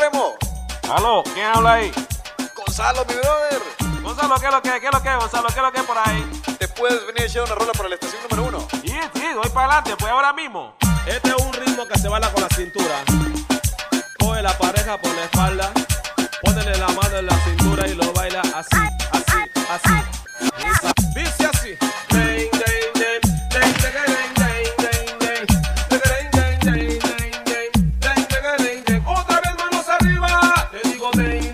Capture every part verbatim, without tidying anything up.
Remo. Aló, ¿quién habla ahí? Gonzalo, mi brother. Gonzalo, ¿qué es lo que? ¿Qué es lo que, Gonzalo? ¿Qué es lo que por ahí? ¿Te puedes venir a echar una rola para la estación número uno? Sí, sí, voy para adelante, pues ahora mismo. Este es un ritmo que se baila con la cintura. Coge la pareja por la espalda, ponele la mano en la cintura y lo baila así, así, así. Dice así. Otra vez manos arriba, te digo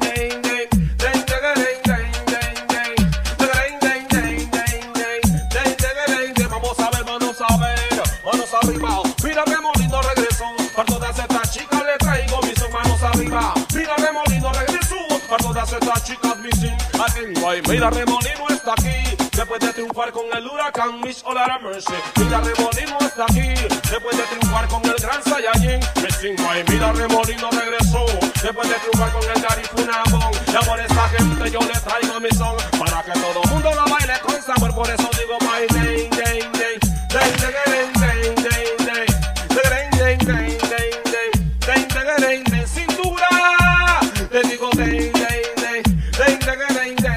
vamos a ver, manos a ver, manos arriba. Mira Remolino regresó, para todas estas chicas le traigo mis manos arriba. Mira Remolino regresó, para todas estas chicas mis ay, mira Remolino está aquí, después de triunfar con el huracán Miss Olara Mercy. Mira Remolino está aquí, después de triunfar con el Gran Saiyajin Missing. Ay, mira Remolino regresó, después de triunfar con el Garifunabón. Y a por esta gente yo le traigo mi son, para que todo el mundo lo baile con sabor. Por eso digo my day, day, day, day, day, day, day, day, day, day, day, day, day, day, day, cintura, te digo day, day, day, day, day, day, day,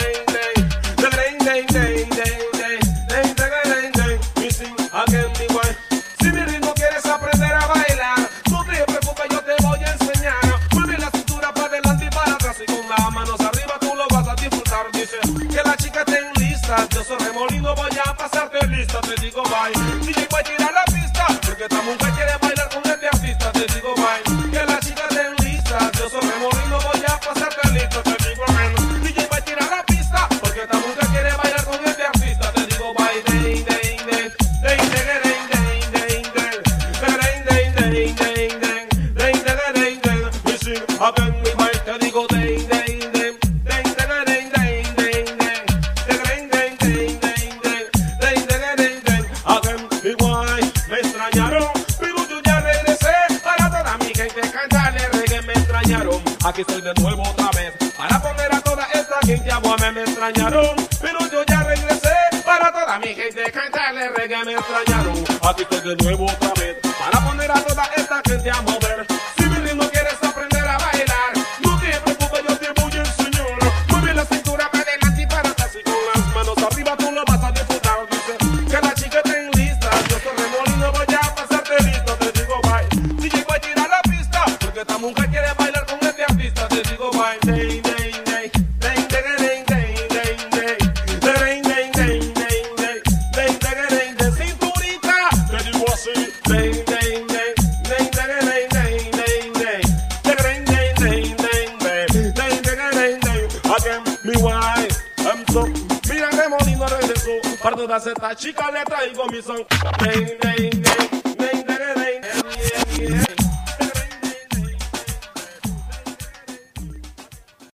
day, day, day, day, day, day, missing again mi boy. Si mi ritmo quieres aprender a bailar, no te preocupes, yo te voy a enseñar. Mueve la cintura para adelante y para atrás y con las manos arriba tú lo vas a disfrutar. Dice que la chica estén lista, yo soy Remolino, voy a pasarte lista, te digo bye. D J voy a tirar la pista, porque esta mujer quiere bailar con este artista, te digo bye. Que la chica estén lista, yo soy Remolino, voy a pasarte lista, te digo man. D J voy a tirar la pista, porque esta mujer quiere bailar con este artista, te digo bye. Day, day, day, day, day, day, day, day, day, day, day, day, day, day, day, day, missing again mi bye, te digo day, day, day, day, day, day, day, day, day, day, day, day, day, day, day, again mi guay. Me extrañaron, pero yo ya regresé para toda mi gente cantarle reggae. Me extrañaron, aquí estoy de nuevo otra vez para poner a toda esta gente a mover. Me extrañaron, pero yo ya regresé para toda mi gente cantarle reggae. Me extrañaron, aquí estoy de nuevo otra vez para poner a toda esta gente a mover. Si mi ritmo quieres aprender a bailar, no te preocupes, yo te voy a enseñar. Mueve la cintura para adelante y para atrás y con las manos arriba tú lo vas a disfrutar. Dice que la chica estén lista, yo soy Remolino, voy a pasarte listo, te digo bye. D J voy a tirar la pista, porque esta mujer quiere bailar con este artista, te digo bye. Day, day, day, day, day, day, day, day, day, day, day, day, day, day, day, day, day, cinturita, te digo así. Day, day, day, day, day, day, day, day, day, day, day, day, day, day, day, day, again mi guay. I'm so, mira Remolino regresó, para todas estas chicas le traigo mi son. Day, day, day.